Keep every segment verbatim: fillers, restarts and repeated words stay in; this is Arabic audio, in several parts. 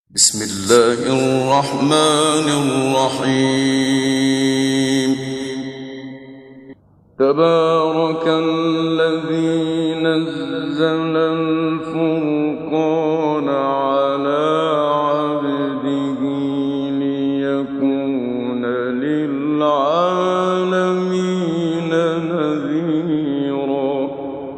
بسم الله الرحمن الرحيم. تبارك الذي نزل الفرقان على عبده ليكون للعالمين نذيرا.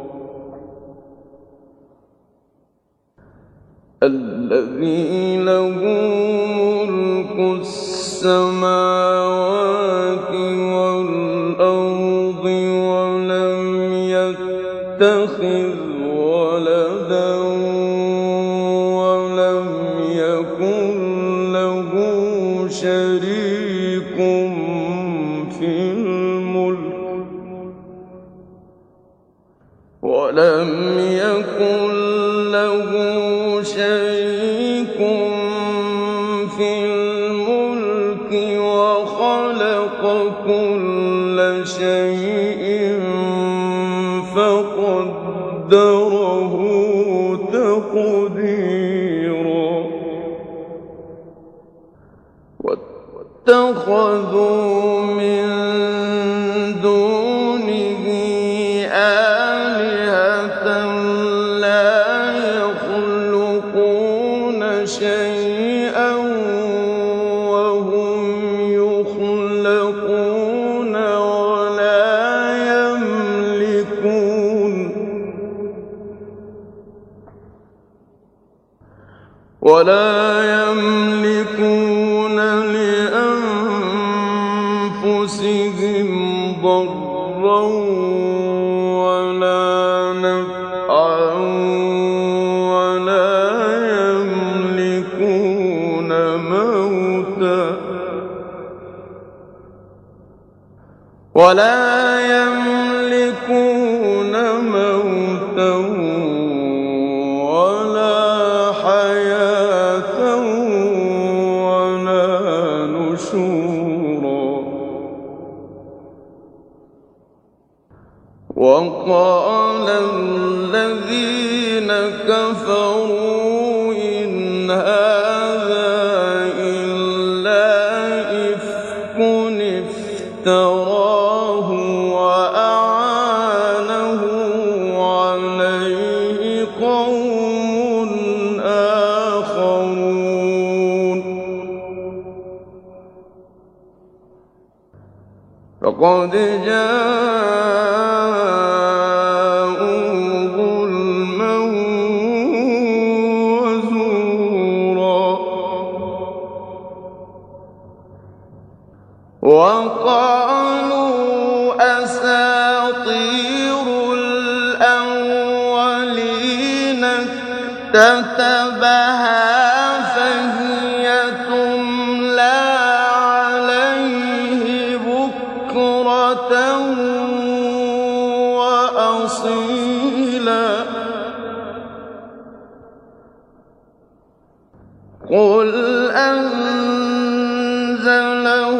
الذي له ملك السماوات والأرض ولم يتخذ ولدا ولم يكن له شريك في الملك ولم يكن له شريك في الملك وخلق كل شيء فقدره تقديرا. واتخذوا من دونه آلهة لا يخلقون شيئا وهم يخلقون ولا يملكون ولا يملكون لأنفسهم ضرا ولا نفعا ولا يملكون موتا ولا يملكون موتا ولا حياة ولا نشورا. وقال الذين كفروا إن هذا إلا إفك افتراه وأعانه عليه قوم آخرون. فقد جاءوا ظلما وزورا. وقالوا أساطير الأولين اكتتبها فهي تملى عليه بكرة وأصيلا. قل أنزله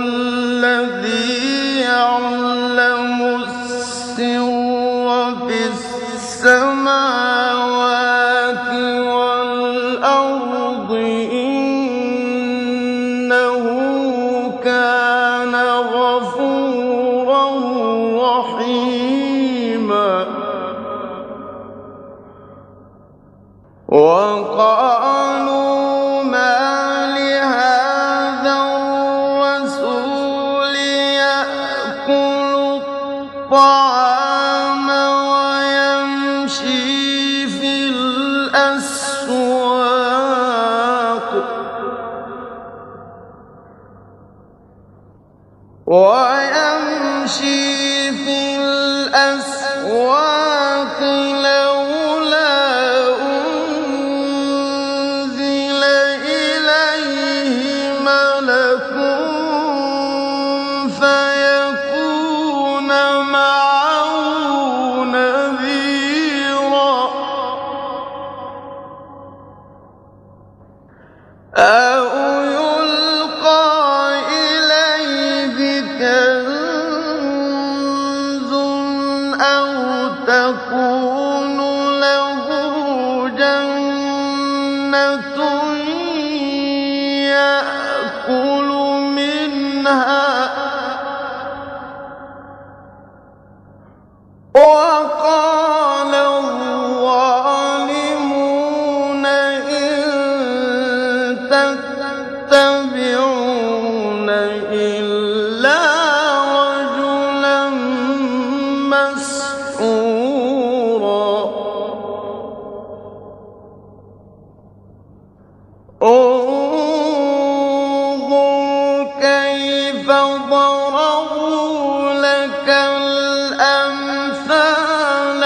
الذي يعلم السر في السماوات والأرض إنه كان غفورا رحيما. وقالوا ما لهذا الرسول يأكل الطعام ويمشي في الأسواق ويمشي في الأسواق لولا أنزل إليه ملك فيكون معه نذيرا. أو يلقى إليه كنز أو تكون له جنة وقال الظالمون إن تتبعون إلا رجلا مسحورا انظر كيف ضربوا لك الأمثال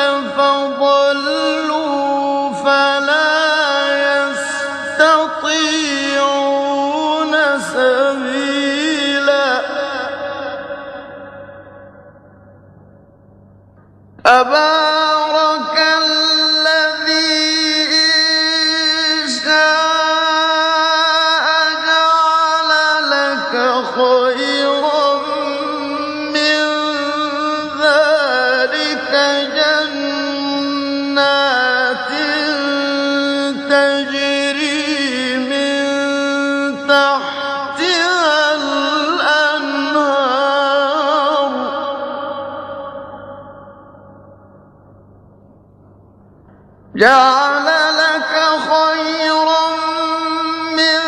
فضلوا فلا يستطيعون سبيلا تبارك الذي إن شاء جعل لك خيرا من ذلك جنات تجري من تحتها الأنهار جعل لك خيرا من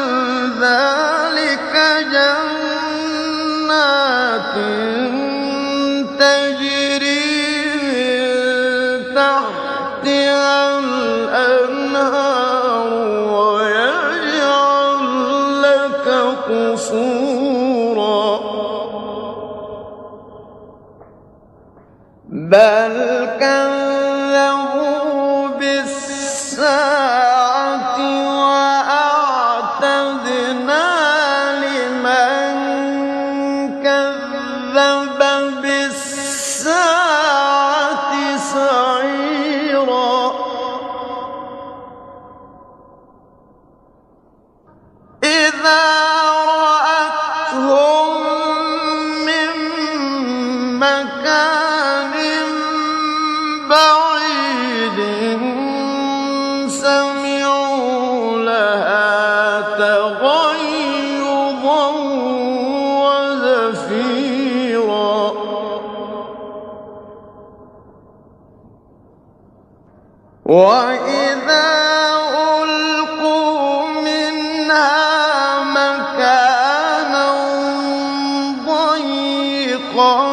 ذلك جنات تجري من تحتها الأنهار ويجعل لك قصورا بل كذبوا بالساعة وأعتدنا لمن كذب بالساعة سعيرا إذا رأتهم من مكان بعيد سمعوا لها تغيظا وزفيرا وإذا ألقوا منها مكانا ضيقا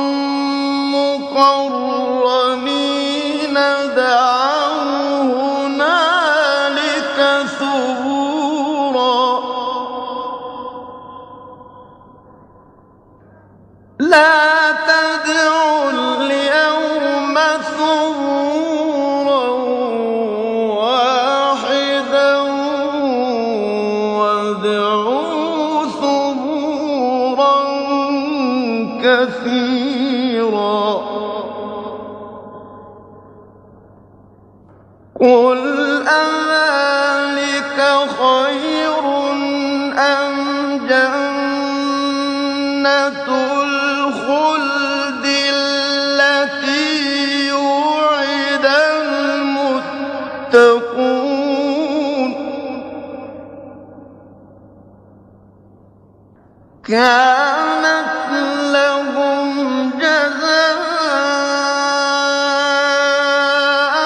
مقرنين دعوا هنالك ثبورا لا تدعوا اليوم ثبورا واحدا وادعوا ثبورا كثيرا قل أذلك خير أم جنة الخلد التي وعد المتقون كانت لهم جزاء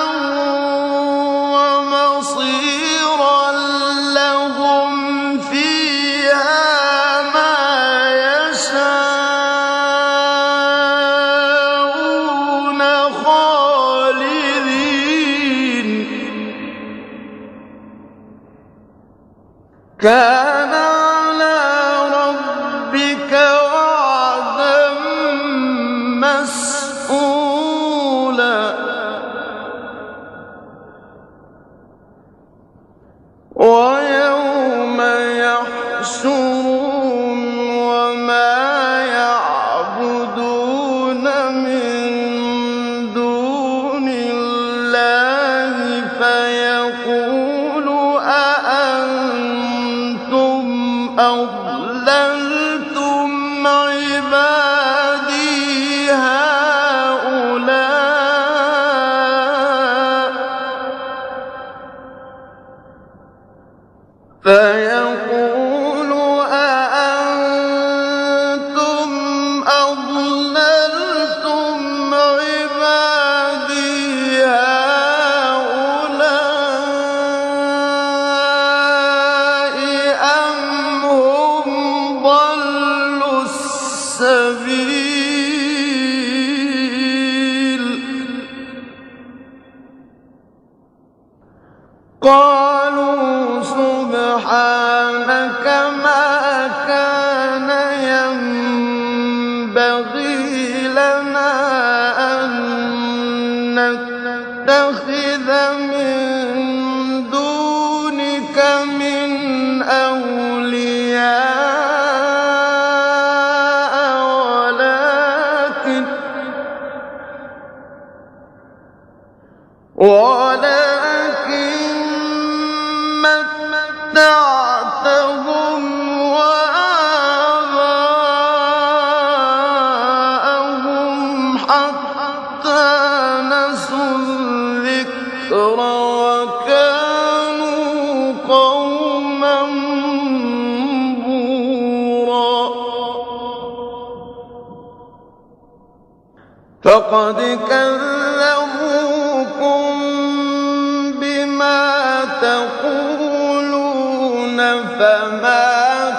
ومصيرا لهم فيها ما يشاءون خالدين كان على ربك وعدا مسئولا ويوم يحشرهم وما يعبدون من دون الله فيقول أأنتم أضللتم عبادي هؤلاء فيقول أأنتم أضللتم عبادي سبحانك ما كان ينبغي لنا أن نتخذ من دونك من أولياء ولكن ولكن متعتهم وآباءهم حتى نسوا الذكر وكانوا قوما بورا فقد كذبوكم بما تقولون فما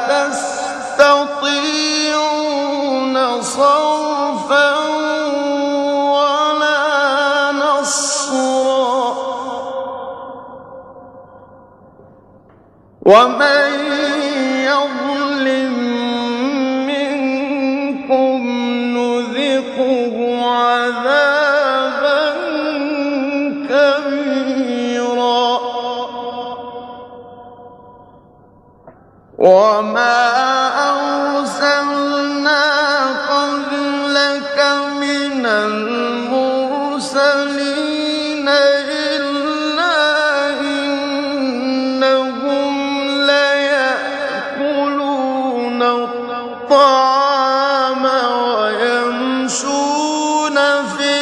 تستطيعون صرفا ولا نصرا ومن يظلم منكم نذقه عذابا كبيرا وما أرسلنا قبلك من المرسلين إلا إنهم ليأكلون الطعام ويمشون في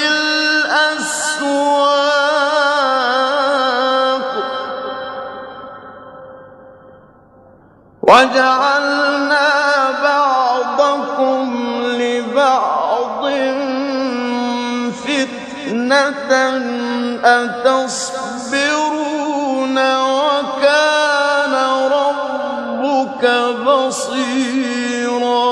الأسواق وجعلنا بعضكم لبعض فتنة أتصبرون وكان ربك بصيرا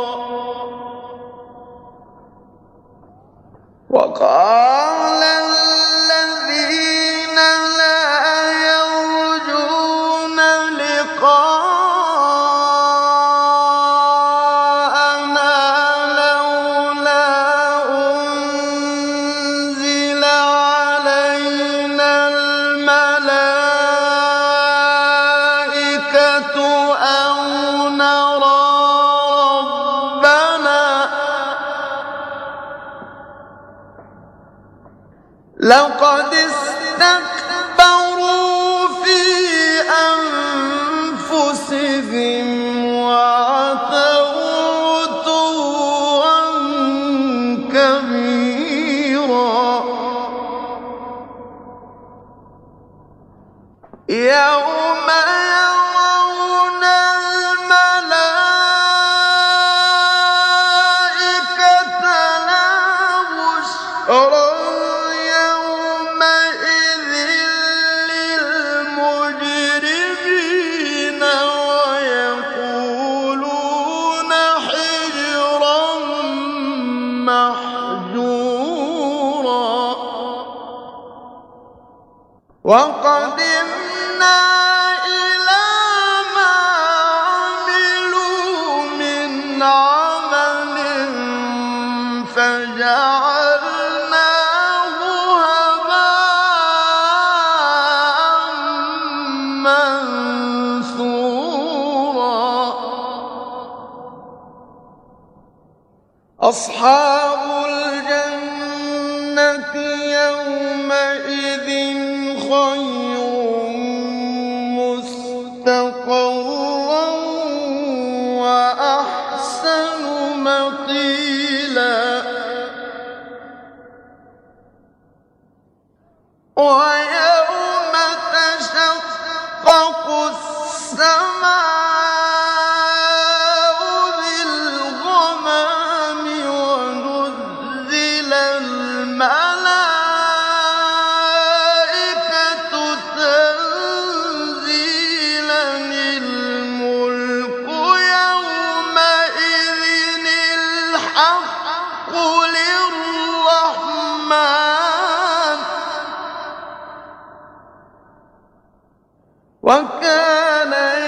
وقال الذين لا يرجون لقاءنا لولا أنزل علينا الملائكة أو نرى ربنا لقد استكبروا في أنفسهم وعتوا عتوا كبيرا يوم يرون الملائكة لا بشرى يومئذ للمجرمين ويقولون حجرا محجورا وقدمنا إلى ما عملوا من عمل فجعلناه هباء منثورا أصحاب الجنة يومئذ خير مستقرا وأحسن مقيلا ويوم تشقق السماء بالغمام ونزل الملائكة تنزيلا الملك يومئذ الحق للرحمن وكان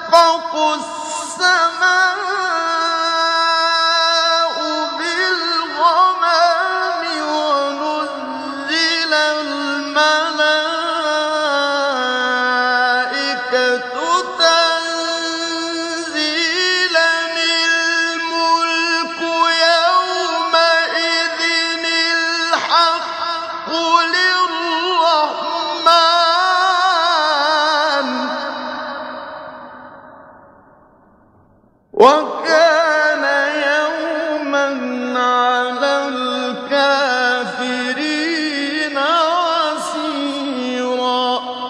السَّمَاءُ بِالْغَمَامِ وَنُزِّلَ الْمَلَائِكَةُ تَنزِيلًا الْمُلْكُ يَوْمَئِذٍ الْحَقُّ لِلرَّحْمَٰنِ ۚ وَكَانَ يَوْمًا عَلَى الْكَافِرِينَ عَسِيرًا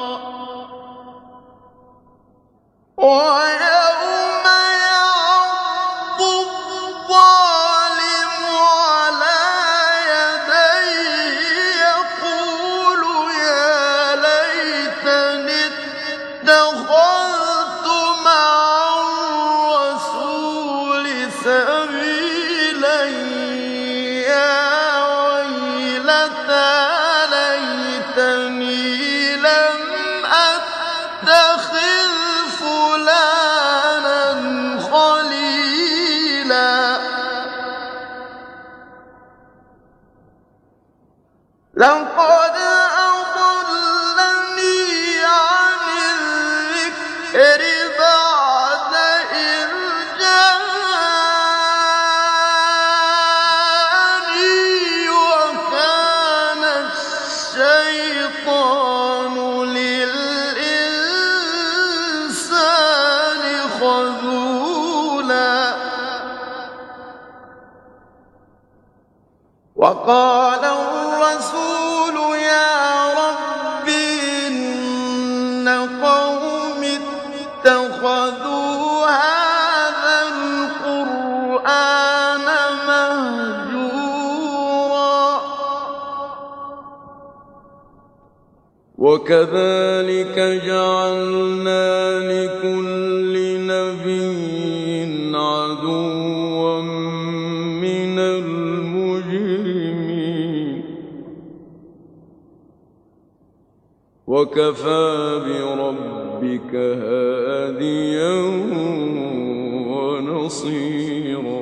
وَيَوْمَ يَعَضُّ الظَّالِمُ عَلَىٰ يَدَيْهِ يَقُولُ يَا لَيْتَنِي اتَّخَذْتُ مَعَ الرَّسُولِ سَبِيلًا يَا وَيْلَتَىٰ لَيْتَنِي لَمْ أَتَّخِذْ فُلَانًا خَلِيلًا لَّقَدْ أَضَلَّنِي عَنِ الذِّكْرِ بَعْدَ إِذْ جَاءَنِي وَكَانَ الشَّيْطَانُ لِلْإِنسَانِ خَذُولًا وَقَالَ الرَّسُولُ يَا رَبِّ إِنَّ قَوْمِي اتَّخَذُوا هَٰذَا الْقُرْآنَ مَهْجُورًا وَكَذَٰلِكَ جَعَلْنَا لِكُلِّ نَبِيٍّ عَدُوًّا مِّنَ الْمُجْرِمِينَ وَكَفَىٰ بِرَبِّكَ هَادِيًا وَنَصِيرًا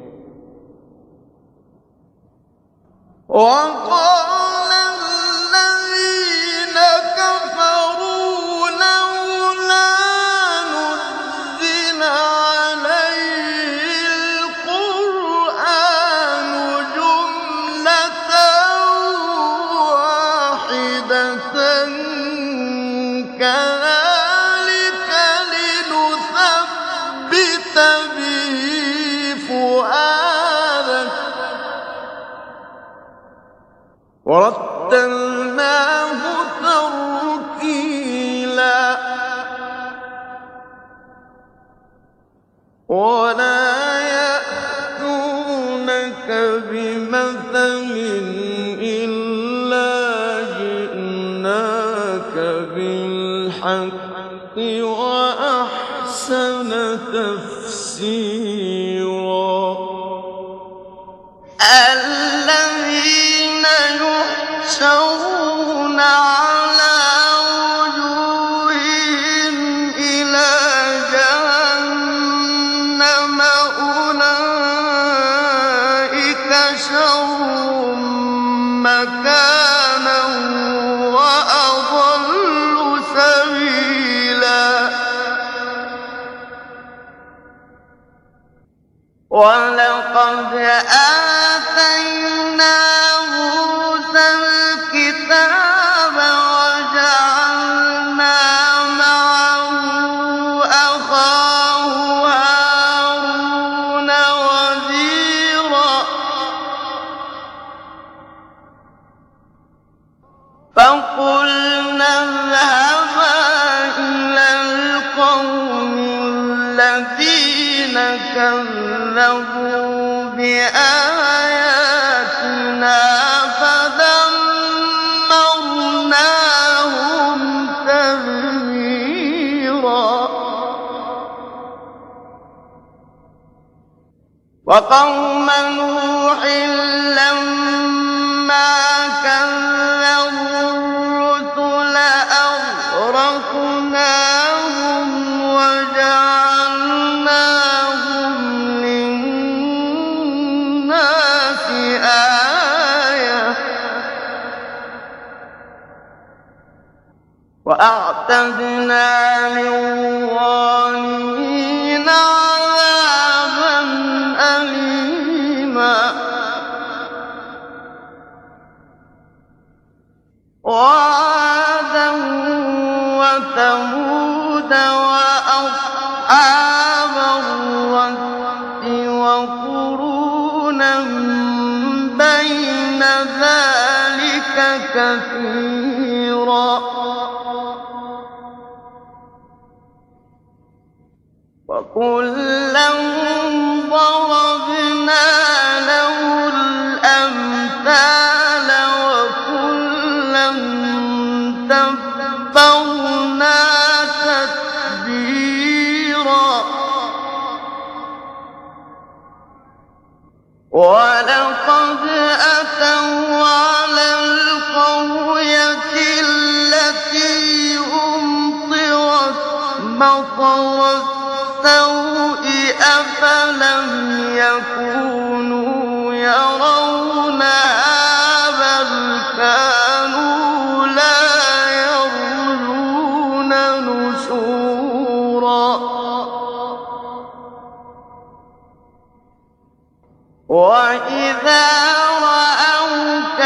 وَقَالَ الَّذِينَ كَفَرُوا لَوْلَا نُزِّلَ عَلَيْهِ الْقُرْآنُ جُمْلَةً وَاحِدَةً كَذَٰلِكَ لِنُثَبِّتَ بِهِ فُؤَادَكَ وَرَتَّلْنَاهُ تَرْتِيلًا وَلَا يَأْتُونَكَ بِمَثَلٍ إِلَّا جِئْنَاكَ بِالْحَقِّ وَأَحْسَنَ تَفْسِيرًا الَّذِينَ يُحْشَرُونَ عَلَىٰ وُجُوهِهِمْ إِلَىٰ جَهَنَّمَ أُولَٰئِكَ شَرٌّ مَّكَانًا وَأَضَلُّ سَبِيلًا وَلَقَدْ آتَيْنَا مُوسَى الْكِتَابَ وَجَعَلْنَا مَعَهُ أَخَاهُ هَارُونَ وَزِيرًا فَقُلْنَا اذْهَبَا إِلَى الْقَوْمِ الَّذِينَ كَذَّبُوا بِآيَاتِنَا فَدَمَّرْنَاهُمْ تَدْمِيرًا وَقَوْمَ نُوحٍ لَّمَّا كَذَّبُوا الرُّسُلَ أَغْرَقْنَاهُمْ وَجَعَلْنَاهُمْ وأعتدنا للظالمين عذابا أليما وعادا وثمود وأصحاب الرس وقرونا بين ذلك كثيرا وكلا ضربنا له الأمثال وكلا تبرنا تتبيرا ولقد أتوا على القرية التي أمطرت مطر السوء أفلم يكونوا يرونها بل كانوا لا يرجون نشورا وإذا رأوك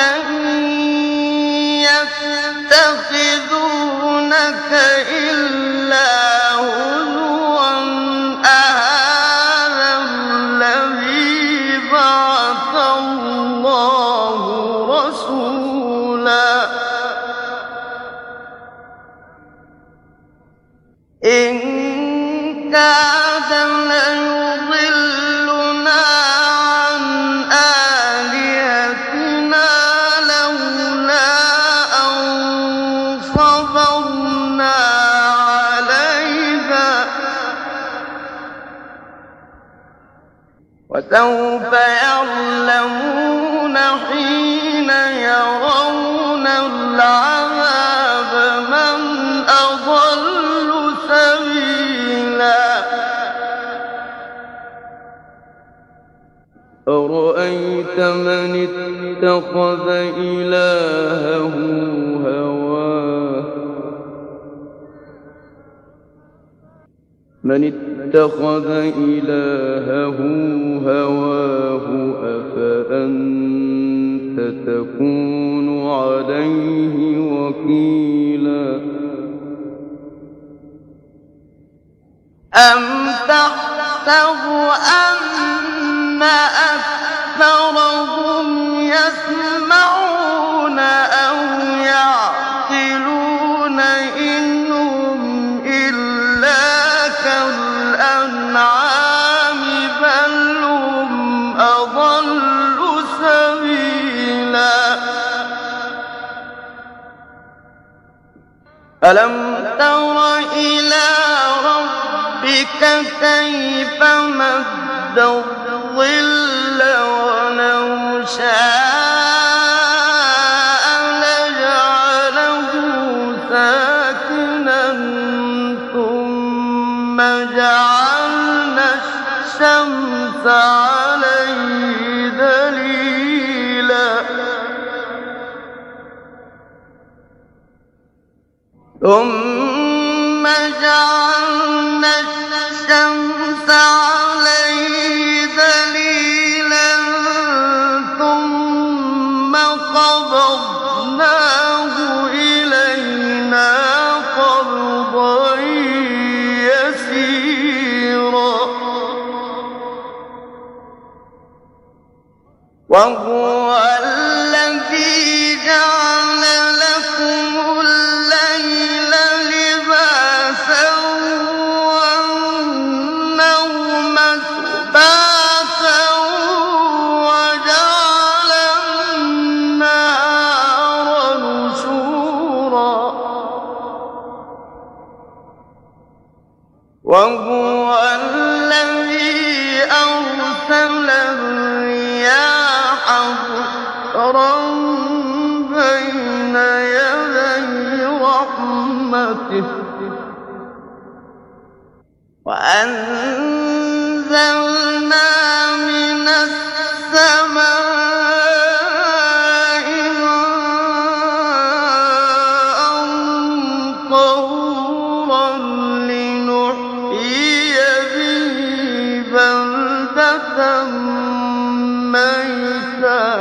يتخذونك إلا هزوا أهذا الذي بعث الله رسولا إن كاد ليضلنا عن آلهتنا لولا أن صبرنا عليها وسوف يعلمون حين يرون العذاب من أضل سبيلا أرأيت من اتخذ إلهه هواه من اتخذ إلهه هواه أفأنت تكون عليه وكيلا أم تحسب أن أكثرهم يسمعون أو يعقلون إنهم إلا كالأنعام بل هم أضل سبيلا ألم تر إلى ربك كيف مد الظل ولو شاء لجعله ساكنا ثم جعلنا الشمس عليه دليلا ثم جعلنا الشمس عليه دليلا ثم قبضناه إلينا قبضا يسيرا وهو الذي جعل لكم الليل لباسا والنوم سباتا وجعل النهار نشورا وهو الذي أرسل الرياح بشرا بين يدي رحمته وأنزلنا من السماء ماء ميتا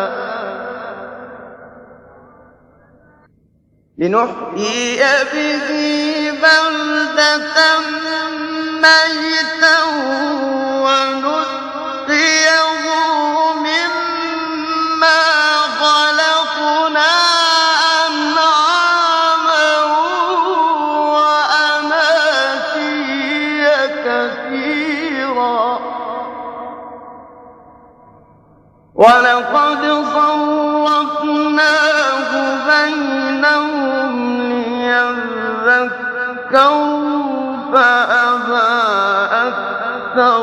لنحيي به بلدة ميتا ونسقيه مما خلقنا أنعاما وأناسيا كثيرا ولقد صرفناه بينهم ليذكروا فأبى أكثر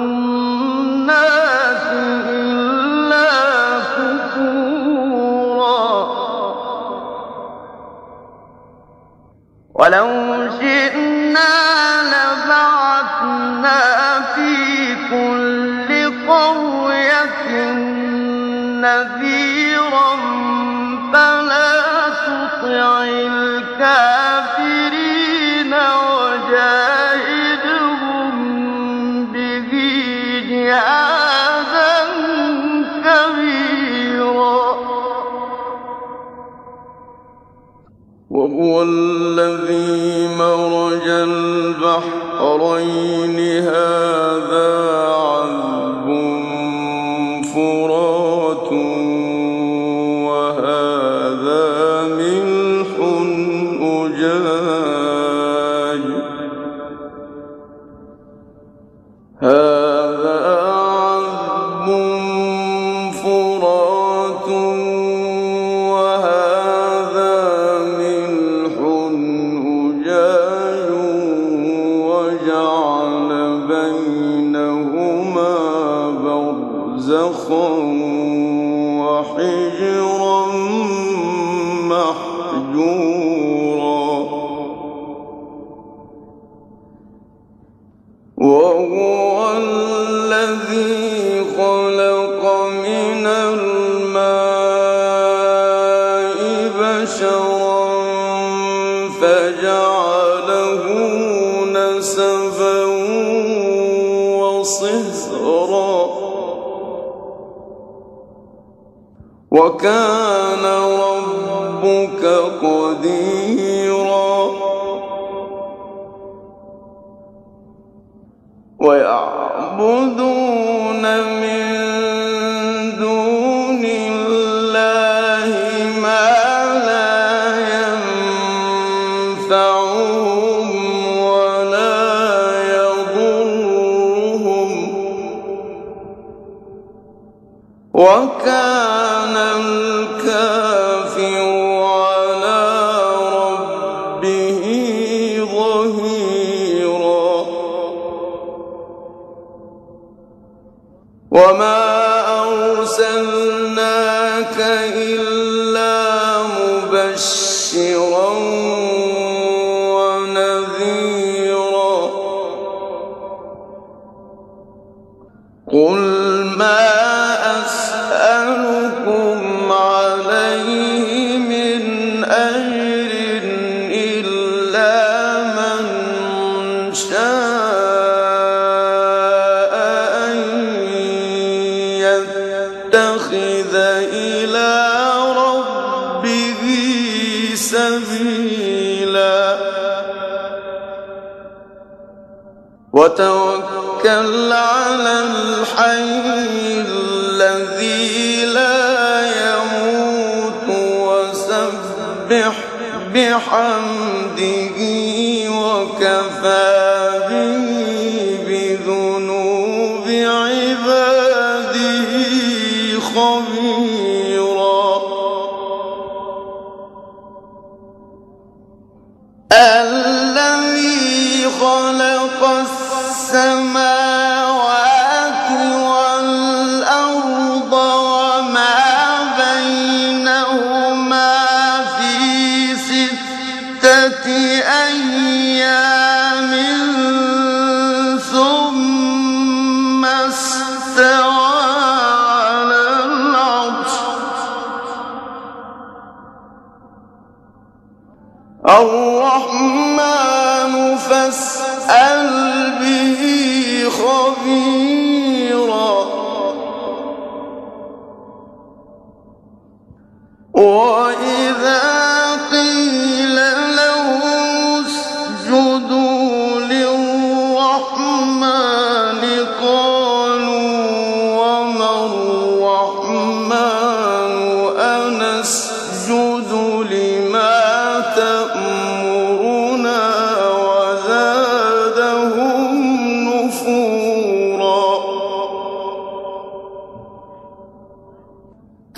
الناس إلا كفورا ولو شئنا لبعثنا في كل قرية نذيرا فلا تطع الكافرين وجاهدهم به جهادا كبيرا وهو الذي مرج البحرين هذا عذب فرات وهذا ملح أجاج هذا عذب فرات وهذا ملح أجاج وجعل بينهما برزخا وحجرا محجورا وهو الذي خلق من الماء بشرا فجعله نسبا وصهرا وكان ربك قديرا ويعبدون من دون الله ما لا ينفعهم ولا يضرهم وكان الكافر على ربه ظهيرا وما أرسلناك إلا مبشرا ونذيرا قل ما أسألكم عليه من أجر إلا من شاء أن يتخذ إلى ربه سبيلا وتوكل على الحي الذي لا يموت وسبح بحمده وكفى به بذنوب عباده خبيرا الذي خلق السماوات والأرض وما بينهما في ستة أيام ثم استوى على العرش الرحمن فاسأل به خبيرا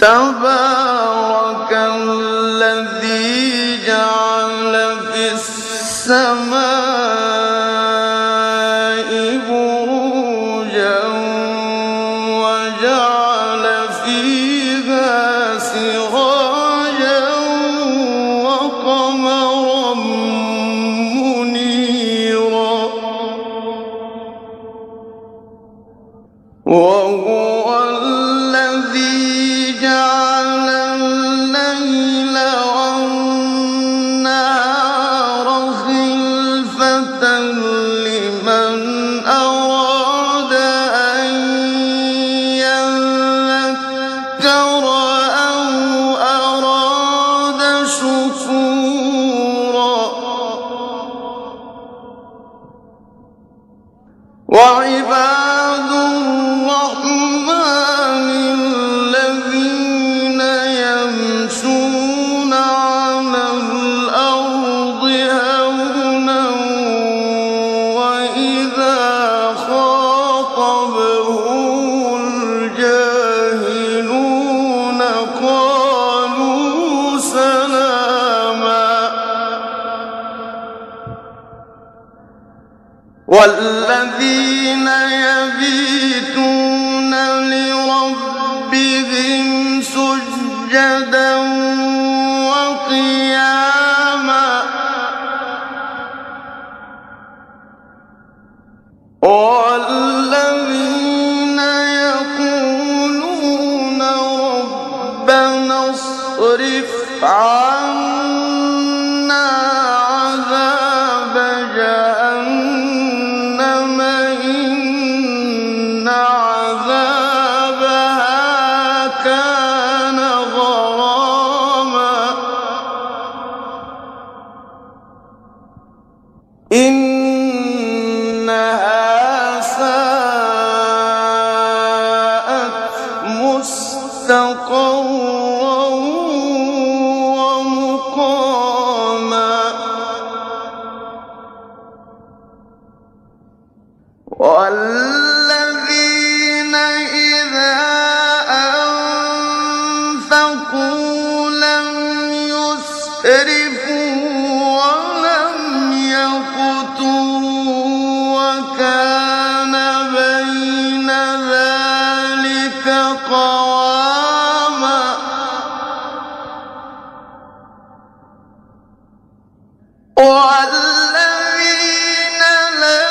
تبارك الذي جعل في السماء بروجا وجعل فيها سراجا وقمرا منيرا وهو الذي جعل الليل والنهار خلفة لمن أراد أن يذكر أو أراد شكورا وعباد الرحمن الذين يمشون على الأرض هونا وإذا خاطبهم الجاهلون قالوا سلاما والذين يبيتون لربهم سجدا وقياما والذين يقولون ربنا اصرف عنا عذاب جهنم إن عذابها كان غراما إنها ساءت مستقرا ومقاما والذين إذا أنفقوا لم يسرفوا ولم يقتروا وكان بين ذلك قواما والذين لا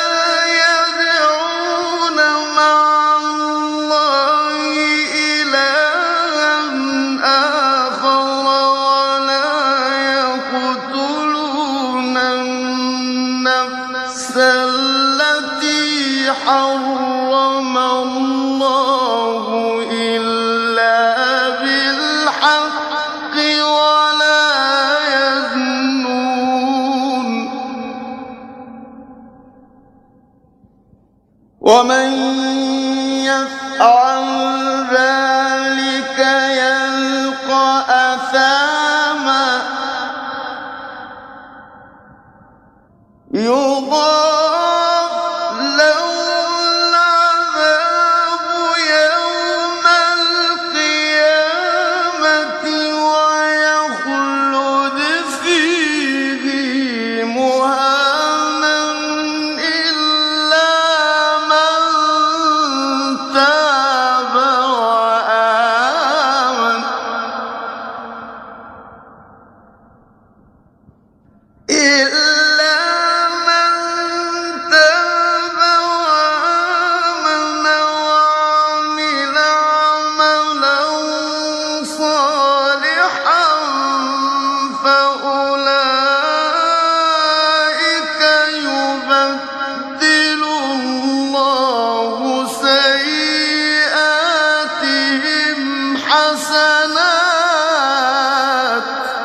يدعون مع الله إلها آخر ولا يقتلون النفس التي حرم الله إلا بالحق ولا يزنون ومن يفعل ذلك يلقى أثاما يضاعف له العذاب يوم القيامة ويخلد فيه مهانا إلا من تاب وآمن إلا من تاب وآمن وعمل عملا صالحا فأولئك يبدل الله سيئاتهم حسنات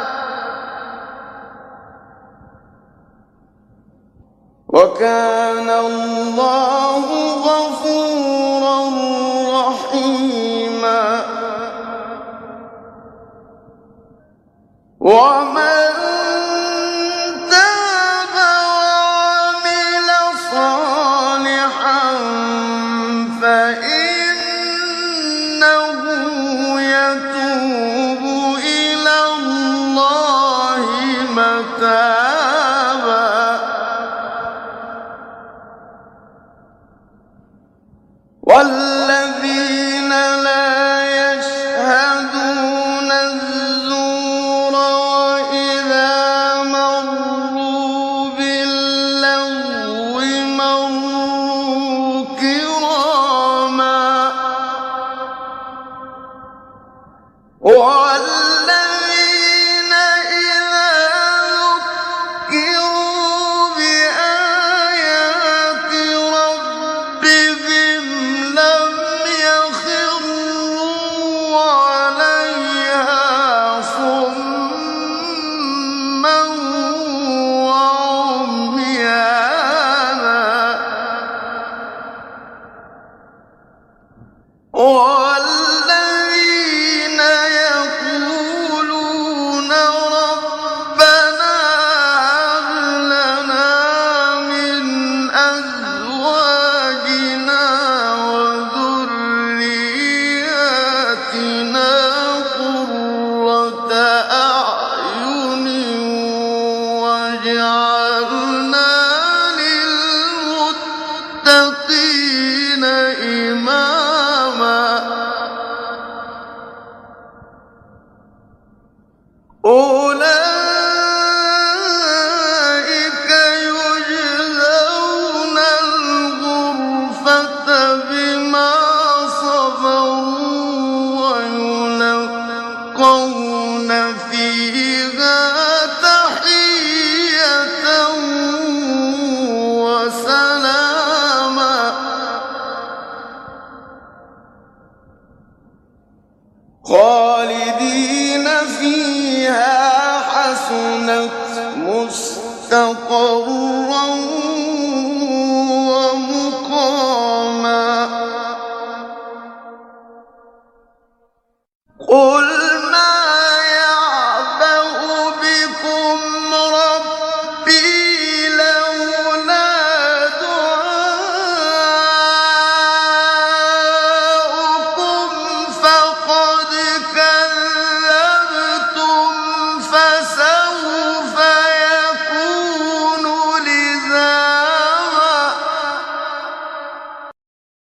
وكان الله غفورا رحيما ومن تاب وعمل صالحا فإنه يتوب والذين يقولون ربنا هب لنا من أزواجنا وذرياتنا قرة أعين واجعلنا للمتقين إماما أولئك يجزون الغرفة بما صبروا ويلقون فيها تحية وسلاما خالدين فيها حسنت مستقرا